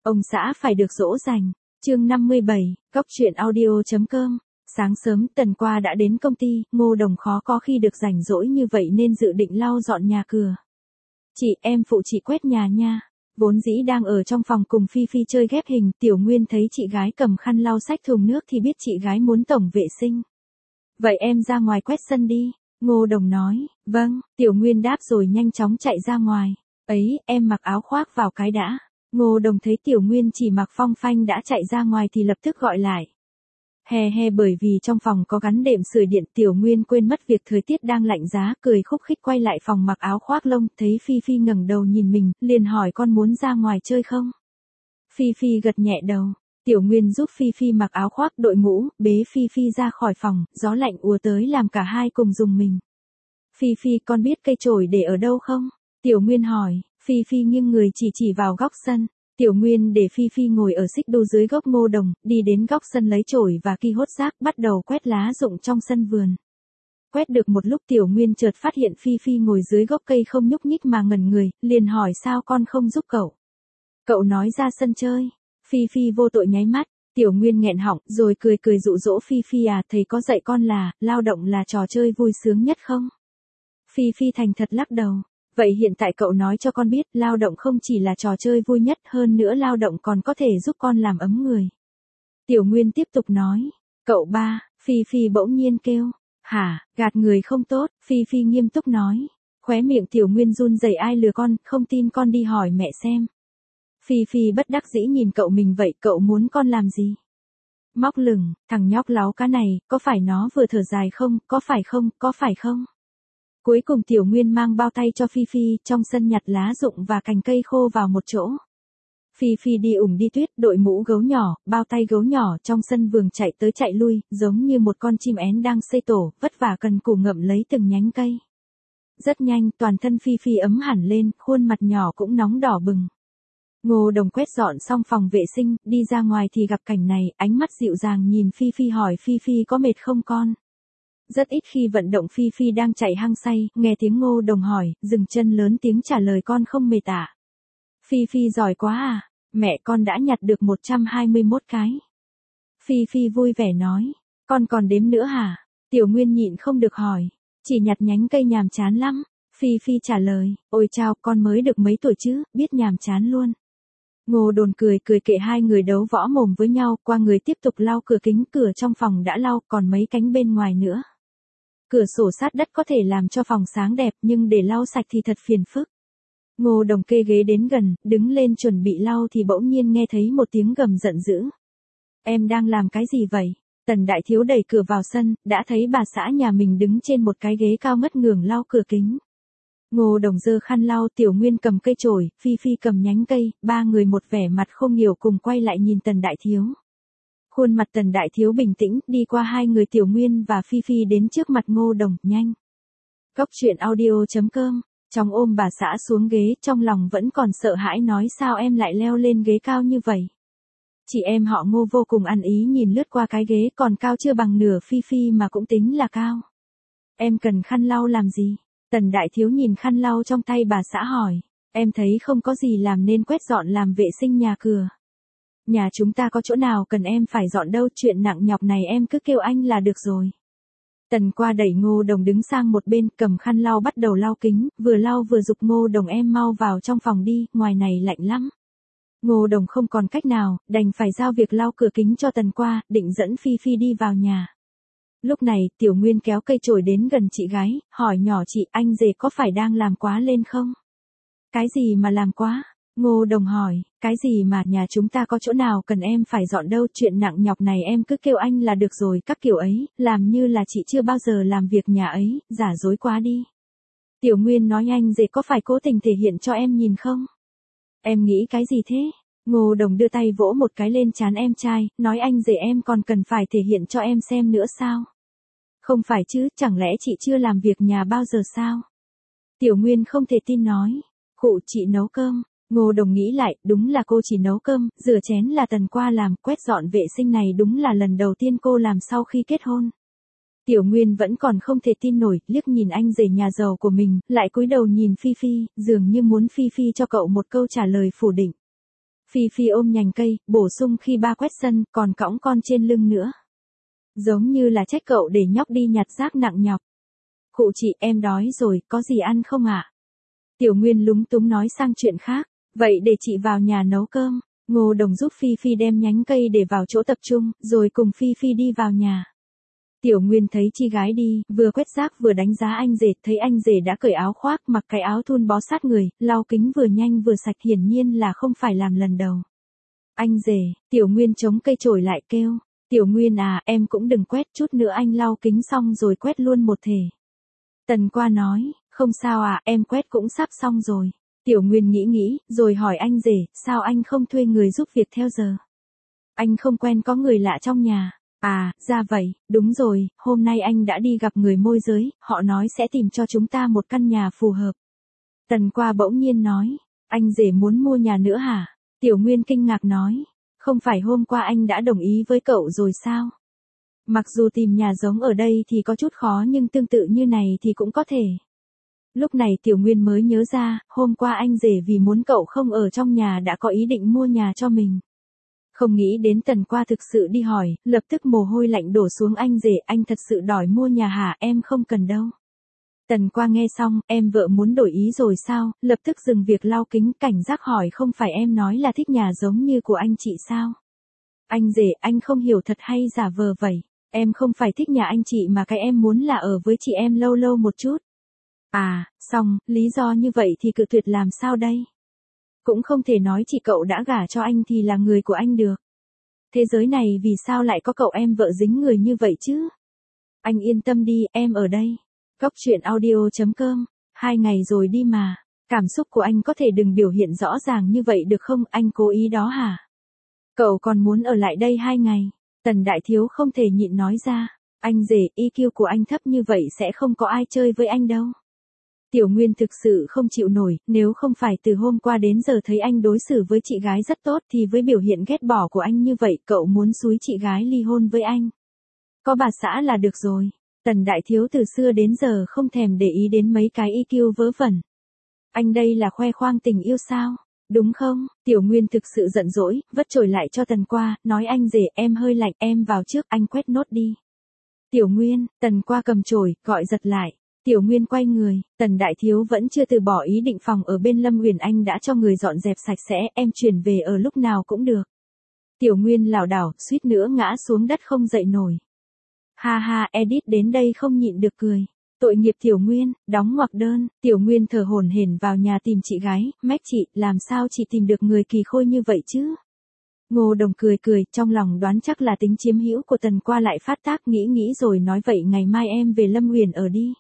Ông xã phải được dỗ dành. Chương 57, Góc truyện audio.com. Sáng sớm Tần Qua đã đến công ty, Ngô Đồng khó có khi được rảnh rỗi như vậy nên dự định lau dọn nhà cửa. Chị, em phụ chị quét nhà nha. Vốn dĩ đang ở trong phòng cùng Phi Phi chơi ghép hình, Tiểu Nguyên thấy chị gái cầm khăn lau xách thùng nước thì biết chị gái muốn tổng vệ sinh. Vậy em ra ngoài quét sân đi, Ngô Đồng nói. Vâng, Tiểu Nguyên đáp rồi nhanh chóng chạy ra ngoài. Ấy, em mặc áo khoác vào cái đã. Ngô Đồng thấy Tiểu Nguyên chỉ mặc phong phanh đã chạy ra ngoài thì lập tức gọi lại. Bởi vì trong phòng có gắn đệm sưởi điện, Tiểu Nguyên quên mất việc thời tiết đang lạnh giá, cười khúc khích quay lại phòng mặc áo khoác lông, thấy Phi Phi ngẩng đầu nhìn mình, liền hỏi con muốn ra ngoài chơi không? Phi Phi gật nhẹ đầu. Tiểu Nguyên giúp Phi Phi mặc áo khoác, đội mũ, bế Phi Phi ra khỏi phòng, gió lạnh ùa tới làm cả hai cùng rùng mình. Phi Phi, con biết cây chổi để ở đâu không? Tiểu Nguyên hỏi. Phi Phi nghiêng người chỉ vào góc sân. Tiểu Nguyên để Phi Phi ngồi ở xích đu dưới gốc ngô đồng, đi đến góc sân lấy chổi và ki hốt rác, bắt đầu quét lá rụng trong sân vườn. Quét được một lúc Tiểu Nguyên chợt phát hiện Phi Phi ngồi dưới gốc cây không nhúc nhích mà ngẩn người, liền hỏi sao con không giúp cậu. Cậu nói ra sân chơi. Phi Phi vô tội nháy mắt. Tiểu Nguyên nghẹn họng rồi cười dụ dỗ Phi Phi à, thầy có dạy con là, lao động là trò chơi vui sướng nhất không? Phi Phi thành thật lắc đầu. Vậy hiện tại cậu nói cho con biết, lao động không chỉ là trò chơi vui nhất, hơn nữa lao động còn có thể giúp con làm ấm người. Tiểu Nguyên tiếp tục nói. Cậu ba, Phi Phi bỗng nhiên kêu. Hả, gạt người không tốt, Phi Phi nghiêm túc nói. Khóe miệng Tiểu Nguyên run rẩy, ai lừa con, không tin con đi hỏi mẹ xem. Phi Phi bất đắc dĩ nhìn cậu mình, vậy cậu muốn con làm gì? Móc lửng, thằng nhóc láo cá này, có phải nó vừa thở dài không, có phải không? Cuối cùng Tiểu Nguyên mang bao tay cho Phi Phi, trong sân nhặt lá rụng và cành cây khô vào một chỗ. Phi Phi đi đi tuyết, đội mũ gấu nhỏ, bao tay gấu nhỏ trong sân vườn chạy tới chạy lui, giống như một con chim én đang xây tổ, vất vả cần cù ngậm lấy từng nhánh cây. Rất nhanh, toàn thân Phi Phi ấm hẳn lên, khuôn mặt nhỏ cũng nóng đỏ bừng. Ngô Đồng quét dọn xong phòng vệ sinh, đi ra ngoài thì gặp cảnh này, ánh mắt dịu dàng nhìn Phi Phi hỏi Phi Phi có mệt không con? Rất ít khi vận động Phi Phi đang chạy hăng say, nghe tiếng Ngô Đồng hỏi, dừng chân lớn tiếng trả lời con không mệt à? Phi Phi giỏi quá à, mẹ con đã nhặt được 121 cái. Phi Phi vui vẻ nói, con còn đếm nữa hả? Tiểu Nguyên nhịn không được hỏi, chỉ nhặt nhánh cây nhàm chán lắm. Phi Phi trả lời, ôi chao, con mới được mấy tuổi chứ, biết nhàm chán luôn. Ngô Đồn cười kệ hai người đấu võ mồm với nhau, qua người tiếp tục lau cửa kính, cửa trong phòng đã lau, còn mấy cánh bên ngoài nữa. Cửa sổ sát đất có thể làm cho phòng sáng đẹp, nhưng để lau sạch thì thật phiền phức. Ngô Đồng kê ghế đến gần, đứng lên chuẩn bị lau thì bỗng nhiên nghe thấy một tiếng gầm giận dữ. Em đang làm cái gì vậy? Tần Đại Thiếu đẩy cửa vào sân, đã thấy bà xã nhà mình đứng trên một cái ghế cao ngất ngưởng lau cửa kính. Ngô Đồng giơ khăn lau, Tiểu Nguyên cầm cây chổi, Phi Phi cầm nhánh cây, ba người một vẻ mặt không hiểu cùng quay lại nhìn Tần Đại Thiếu. Khuôn mặt Tần Đại Thiếu bình tĩnh, đi qua hai người Tiểu Nguyên và Phi Phi đến trước mặt Ngô Đồng, nhanh. Góc truyện audio.com, trong ôm bà xã xuống ghế, trong lòng vẫn còn sợ hãi nói sao em lại leo lên ghế cao như vậy. Chị em họ Ngô vô cùng ăn ý nhìn lướt qua cái ghế còn cao chưa bằng nửa Phi Phi mà cũng tính là cao. Em cần khăn lau làm gì? Tần Đại Thiếu nhìn khăn lau trong tay bà xã hỏi, em thấy không có gì làm nên quét dọn làm vệ sinh nhà cửa. Nhà chúng ta có chỗ nào cần em phải dọn đâu, chuyện nặng nhọc này em cứ kêu anh là được rồi. Tần Qua đẩy Ngô Đồng đứng sang một bên, cầm khăn lau bắt đầu lau kính, vừa lau vừa giục Ngô Đồng em mau vào trong phòng đi, ngoài này lạnh lắm. Ngô Đồng không còn cách nào, đành phải giao việc lau cửa kính cho Tần Qua, định dẫn Phi Phi đi vào nhà. Lúc này, Tiểu Nguyên kéo cây chổi đến gần chị gái, hỏi nhỏ chị, anh rể có phải đang làm quá lên không? Cái gì mà làm quá? Ngô Đồng hỏi, cái gì mà nhà chúng ta có chỗ nào cần em phải dọn đâu, chuyện nặng nhọc này em cứ kêu anh là được rồi, các kiểu ấy, làm như là chị chưa bao giờ làm việc nhà ấy, giả dối quá đi. Tiểu Nguyên nói anh rể có phải cố tình thể hiện cho em nhìn không? Em nghĩ cái gì thế? Ngô Đồng đưa tay vỗ một cái lên trán em trai, nói anh rể em còn cần phải thể hiện cho em xem nữa sao? Không phải chứ, chẳng lẽ chị chưa làm việc nhà bao giờ sao? Tiểu Nguyên không thể tin nói, khụ chị nấu cơm. Ngô Đồng nghĩ lại, đúng là cô chỉ nấu cơm, rửa chén là Tần Qua làm, quét dọn vệ sinh này đúng là lần đầu tiên cô làm sau khi kết hôn. Tiểu Nguyên vẫn còn không thể tin nổi, liếc nhìn anh rể nhà giàu của mình, lại cúi đầu nhìn Phi Phi, dường như muốn Phi Phi cho cậu một câu trả lời phủ định. Phi Phi ôm nhành cây, bổ sung khi ba quét sân, còn cõng con trên lưng nữa. Giống như là trách cậu để nhóc đi nhặt rác nặng nhọc. Cụ chị, em đói rồi, có gì ăn không ạ? Tiểu Nguyên lúng túng nói sang chuyện khác. Vậy để chị vào nhà nấu cơm. Ngô Đồng giúp Phi Phi đem nhánh cây để vào chỗ tập trung, rồi cùng Phi Phi đi vào nhà. Tiểu Nguyên thấy chị gái đi, vừa quét rác vừa đánh giá anh rể, thấy anh rể đã cởi áo khoác, mặc cái áo thun bó sát người, lau kính vừa nhanh vừa sạch, hiển nhiên là không phải làm lần đầu. Anh rể, Tiểu Nguyên chống cây chổi lại kêu. Tiểu Nguyên à, em cũng đừng quét, chút nữa anh lau kính xong rồi quét luôn một thể. Tần Qua nói, không sao à, em quét cũng sắp xong rồi. Tiểu Nguyên nghĩ, rồi hỏi anh rể, sao anh không thuê người giúp việc theo giờ? Anh không quen có người lạ trong nhà. À, ra vậy, đúng rồi, hôm nay anh đã đi gặp người môi giới, họ nói sẽ tìm cho chúng ta một căn nhà phù hợp. Tần Qua bỗng nhiên nói, anh rể muốn mua nhà nữa hả? Tiểu Nguyên kinh ngạc nói, không phải hôm qua anh đã đồng ý với cậu rồi sao? Mặc dù tìm nhà giống ở đây thì có chút khó nhưng tương tự như này thì cũng có thể. Lúc này Tiểu Nguyên mới nhớ ra, hôm qua anh rể vì muốn cậu không ở trong nhà đã có ý định mua nhà cho mình. Không nghĩ đến Tần Qua thực sự đi hỏi, lập tức mồ hôi lạnh đổ xuống anh rể, anh thật sự đòi mua nhà hả? Em không cần đâu. Tần Qua nghe xong, em vợ muốn đổi ý rồi sao? Lập tức dừng việc lau kính, cảnh giác hỏi, không phải em nói là thích nhà giống như của anh chị sao? Anh rể, anh không hiểu thật hay giả vờ vậy? Em không phải thích nhà anh chị mà cái em muốn là ở với chị em lâu lâu một chút. À, xong, lý do như vậy thì cự tuyệt làm sao đây? Cũng không thể nói chị cậu đã gả cho anh thì là người của anh được. Thế giới này vì sao lại có cậu em vợ dính người như vậy chứ? Anh yên tâm đi, em ở đây. Cóc truyện audio.com, 2 ngày rồi đi mà. Cảm xúc của anh có thể đừng biểu hiện rõ ràng như vậy được không, anh cố ý đó hả? Cậu còn muốn ở lại đây 2 ngày. Tần Đại Thiếu không thể nhịn nói ra. Anh rể, EQ của anh thấp như vậy sẽ không có ai chơi với anh đâu. Tiểu Nguyên thực sự không chịu nổi, nếu không phải từ hôm qua đến giờ thấy anh đối xử với chị gái rất tốt thì với biểu hiện ghét bỏ của anh như vậy cậu muốn xúi chị gái ly hôn với anh. Có bà xã là được rồi. Tần Đại Thiếu từ xưa đến giờ không thèm để ý đến mấy cái EQ vớ vẩn. Anh đây là khoe khoang tình yêu sao? Đúng không? Tiểu Nguyên thực sự giận dỗi, vất chổi lại cho Tần Qua, nói anh rể em hơi lạnh, em vào trước, anh quét nốt đi. Tiểu Nguyên, Tần Qua cầm chổi, gọi giật lại. Tiểu Nguyên quay người, Tần Đại Thiếu vẫn chưa từ bỏ ý định, phòng ở bên Lâm Uyển Anh đã cho người dọn dẹp sạch sẽ, em chuyển về ở lúc nào cũng được. Tiểu Nguyên lảo đảo, suýt nữa ngã xuống đất không dậy nổi. Ha ha, edit đến đây không nhịn được cười. Tội nghiệp Tiểu Nguyên, đóng ngoặc đơn, Tiểu Nguyên thở hổn hển vào nhà tìm chị gái, mách chị, làm sao chị tìm được người kỳ khôi như vậy chứ? Ngô Đồng cười, trong lòng đoán chắc là tính chiếm hữu của Tần Qua lại phát tác, nghĩ rồi nói vậy ngày mai em về Lâm Uyển ở đi.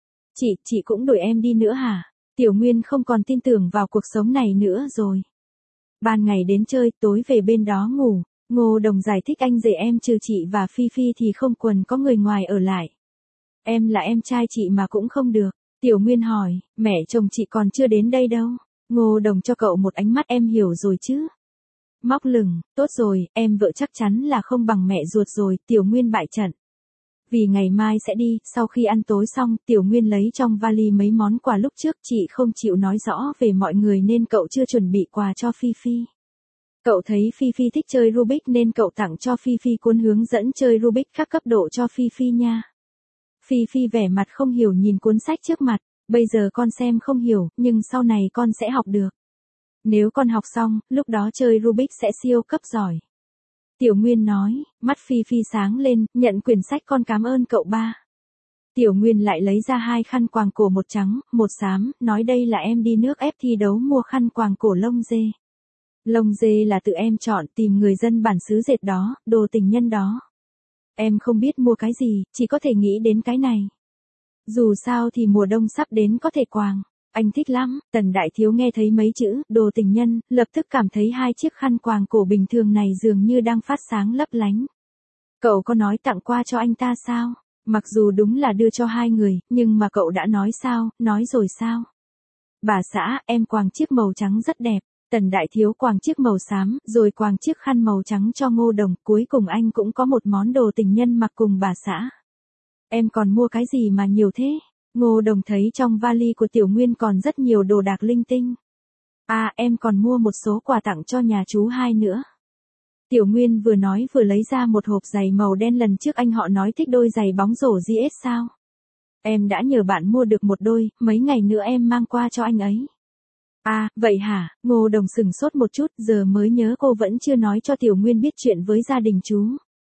Chị cũng đuổi em đi nữa hả? Tiểu Nguyên không còn tin tưởng vào cuộc sống này nữa rồi. Ban ngày đến chơi, tối về bên đó ngủ. Ngô Đồng giải thích anh rể em trừ chị và Phi Phi thì không quần có người ngoài ở lại. Em là em trai chị mà cũng không được. Tiểu Nguyên hỏi, mẹ chồng chị còn chưa đến đây đâu. Ngô Đồng cho cậu một ánh mắt, em hiểu rồi chứ. Móc lửng, tốt rồi, em vợ chắc chắn là không bằng mẹ ruột rồi. Tiểu Nguyên bại trận. Vì ngày mai sẽ đi, sau khi ăn tối xong, Tiểu Nguyên lấy trong vali mấy món quà lúc trước, chị không chịu nói rõ về mọi người nên cậu chưa chuẩn bị quà cho Phi Phi. Cậu thấy Phi Phi thích chơi Rubik nên cậu tặng cho Phi Phi cuốn hướng dẫn chơi Rubik các cấp độ cho Phi Phi nha. Phi Phi vẻ mặt không hiểu nhìn cuốn sách trước mặt, bây giờ con xem không hiểu, nhưng sau này con sẽ học được. Nếu con học xong, lúc đó chơi Rubik sẽ siêu cấp giỏi. Tiểu Nguyên nói, mắt Phi Phi sáng lên, nhận quyển sách, con cảm ơn cậu ba. Tiểu Nguyên lại lấy ra 2 khăn quàng cổ, một trắng, một xám, nói đây là em đi nước ép thi đấu mua khăn quàng cổ lông dê. Lông dê là tự em chọn, tìm người dân bản xứ dệt đó, đồ tình nhân đó. Em không biết mua cái gì, chỉ có thể nghĩ đến cái này. Dù sao thì mùa đông sắp đến có thể quàng. Anh thích lắm. Tần Đại Thiếu nghe thấy mấy chữ, đồ tình nhân, lập tức cảm thấy 2 chiếc khăn quàng cổ bình thường này dường như đang phát sáng lấp lánh. Cậu có nói tặng qua cho anh ta sao? Mặc dù đúng là đưa cho 2 người, nhưng mà cậu đã nói sao, nói rồi sao? Bà xã, em quàng chiếc màu trắng rất đẹp. Tần Đại Thiếu quàng chiếc màu xám, rồi quàng chiếc khăn màu trắng cho Ngô Đồng, cuối cùng anh cũng có một món đồ tình nhân mặc cùng bà xã. Em còn mua cái gì mà nhiều thế? Ngô Đồng thấy trong vali của Tiểu Nguyên còn rất nhiều đồ đạc linh tinh. À, em còn mua một số quà tặng cho nhà chú hai nữa. Tiểu Nguyên vừa nói vừa lấy ra một hộp giày màu đen, lần trước anh họ nói thích đôi giày bóng rổ GS sao. Em đã nhờ bạn mua được một đôi, mấy ngày nữa em mang qua cho anh ấy. À, vậy hả? Ngô Đồng sửng sốt một chút, giờ mới nhớ cô vẫn chưa nói cho Tiểu Nguyên biết chuyện với gia đình chú.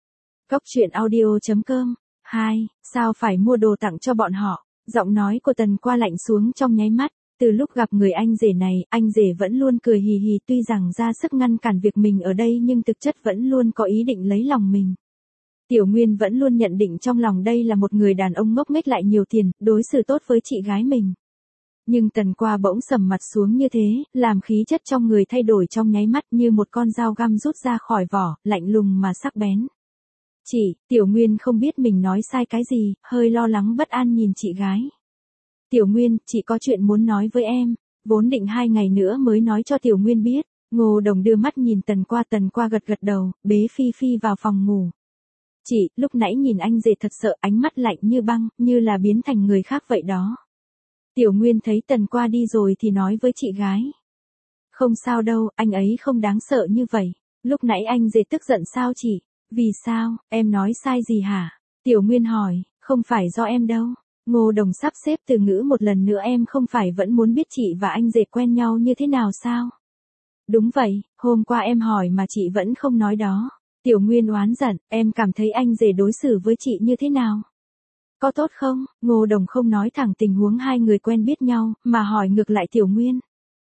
Cốc truyện audio.com 2. Sao phải mua đồ tặng cho bọn họ? Giọng nói của Tần Qua lạnh xuống trong nháy mắt. Từ lúc gặp người anh rể này, anh rể vẫn luôn cười hì hì, tuy rằng ra sức ngăn cản việc mình ở đây nhưng thực chất vẫn luôn có ý định lấy lòng mình. Tiểu Nguyên vẫn luôn nhận định trong lòng đây là một người đàn ông ngốc nghếch lại nhiều tiền, đối xử tốt với chị gái mình. Nhưng Tần Qua bỗng sầm mặt xuống như thế, làm khí chất trong người thay đổi trong nháy mắt, như một con dao găm rút ra khỏi vỏ, lạnh lùng mà sắc bén. Chị, Tiểu Nguyên không biết mình nói sai cái gì, hơi lo lắng bất an nhìn chị gái. Tiểu Nguyên, chị có chuyện muốn nói với em, vốn định 2 ngày nữa mới nói cho Tiểu Nguyên biết. Ngô Đồng đưa mắt nhìn Tần Qua gật gật đầu, bế Phi Phi vào phòng ngủ. Chị, lúc nãy nhìn anh rể thật sợ, ánh mắt lạnh như băng, như là biến thành người khác vậy đó. Tiểu Nguyên thấy Tần Qua đi rồi thì nói với chị gái. Không sao đâu, anh ấy không đáng sợ như vậy. Lúc nãy anh rể tức giận sao chị? Vì sao, em nói sai gì hả? Tiểu Nguyên hỏi, không phải do em đâu. Ngô Đồng sắp xếp từ ngữ một lần nữa, em không phải vẫn muốn biết chị và anh rể quen nhau như thế nào sao? Đúng vậy, hôm qua em hỏi mà chị vẫn không nói đó. Tiểu Nguyên oán giận, em cảm thấy anh rể đối xử với chị như thế nào? Có tốt không? Ngô Đồng không nói thẳng tình huống hai người quen biết nhau, mà hỏi ngược lại Tiểu Nguyên.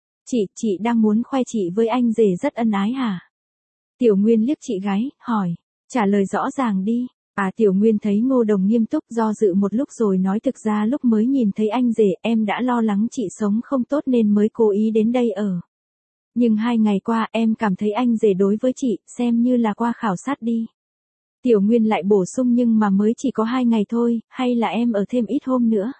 Chị đang muốn khoe chị với anh rể rất ân ái hả? Tiểu Nguyên liếc chị gái, hỏi, trả lời rõ ràng đi. À, Tiểu Nguyên thấy Ngô Đồng nghiêm túc, do dự một lúc rồi nói, thực ra lúc mới nhìn thấy anh rể em đã lo lắng chị sống không tốt nên mới cố ý đến đây ở. Nhưng 2 ngày qua em cảm thấy anh rể đối với chị, xem như là qua khảo sát đi. Tiểu Nguyên lại bổ sung, nhưng mà mới chỉ có 2 ngày thôi, hay là em ở thêm ít hôm nữa?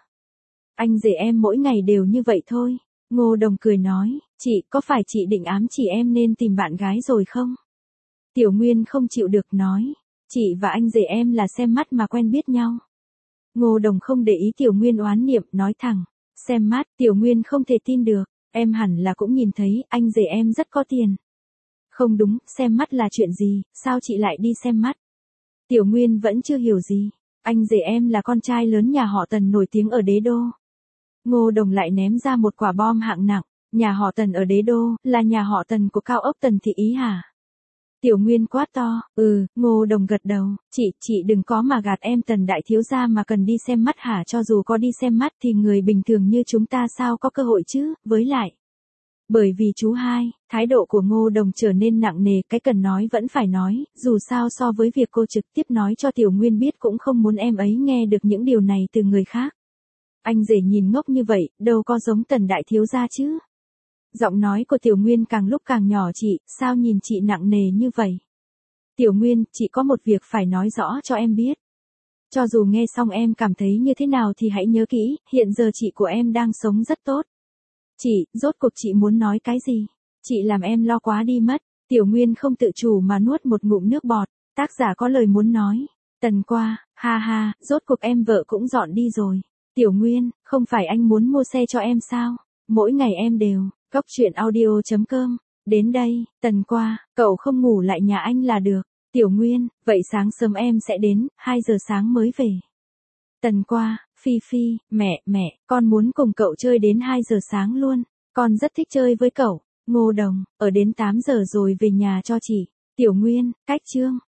Anh rể em mỗi ngày đều như vậy thôi. Ngô Đồng cười nói, chị, có phải chị định ám chỉ em nên tìm bạn gái rồi không? Tiểu Nguyên không chịu được nói, chị và anh rể em là xem mắt mà quen biết nhau. Ngô Đồng không để ý Tiểu Nguyên oán niệm, nói thẳng, xem mắt. Tiểu Nguyên không thể tin được, em hẳn là cũng nhìn thấy, anh rể em rất có tiền. Không đúng, xem mắt là chuyện gì, sao chị lại đi xem mắt? Tiểu Nguyên vẫn chưa hiểu gì, anh rể em là con trai lớn nhà họ Tần nổi tiếng ở Đế Đô. Ngô Đồng lại ném ra một quả bom hạng nặng, nhà họ Tần ở Đế Đô, là nhà họ Tần của cao ốc Tần Thị Ý hả? Tiểu Nguyên quát to, Ngô Đồng gật đầu, chị đừng có mà gạt em, Tần đại thiếu gia mà cần đi xem mắt hả? Cho dù có đi xem mắt thì người bình thường như chúng ta sao có cơ hội chứ, với lại. Bởi vì chú hai, thái độ của Ngô Đồng trở nên nặng nề, cái cần nói vẫn phải nói, dù sao so với việc cô trực tiếp nói cho Tiểu Nguyên biết cũng không muốn em ấy nghe được những điều này từ người khác. Anh rể nhìn ngốc như vậy, đâu có giống Tần đại thiếu gia chứ. Giọng nói của Tiểu Nguyên càng lúc càng nhỏ, chị, sao nhìn chị nặng nề như vậy? Tiểu Nguyên, chị có một việc phải nói rõ cho em biết. Cho dù nghe xong em cảm thấy như thế nào thì hãy nhớ kỹ, hiện giờ chị của em đang sống rất tốt. Chị, rốt cuộc chị muốn nói cái gì? Chị làm em lo quá đi mất. Tiểu Nguyên không tự chủ mà nuốt một ngụm nước bọt, tác giả có lời muốn nói. Tần Qua, ha ha, rốt cuộc em vợ cũng dọn đi rồi. Tiểu Nguyên, không phải anh muốn mua xe cho em sao? Mỗi ngày em đều. Cốc truyện audio.com. Đến đây, Tần Qua, cậu không ngủ lại nhà anh là được. Tiểu Nguyên, vậy sáng sớm em sẽ đến, 2 giờ sáng mới về. Tần Qua, Phi Phi, mẹ, con muốn cùng cậu chơi đến 2 giờ sáng luôn. Con rất thích chơi với cậu. Ngô Đồng, ở đến 8 giờ rồi về nhà cho chị. Tiểu Nguyên, cách chương.